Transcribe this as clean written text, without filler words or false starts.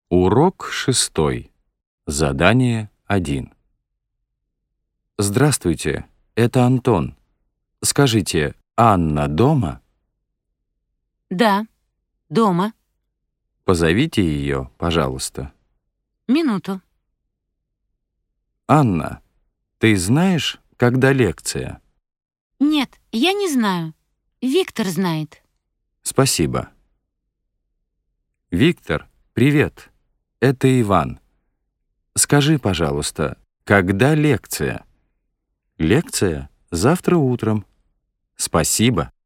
Урок 6. Задание 1. Здравствуйте, это Антон. Скажите, Анна дома? Да, дома. Позовите ее, пожалуйста. Минуту. Анна, ты знаешь, когда лекция? Нет, я не знаю. Виктор знает. Спасибо. Виктор, привет. Это Иван. Скажи, пожалуйста, когда лекция? Лекция завтра утром. Спасибо.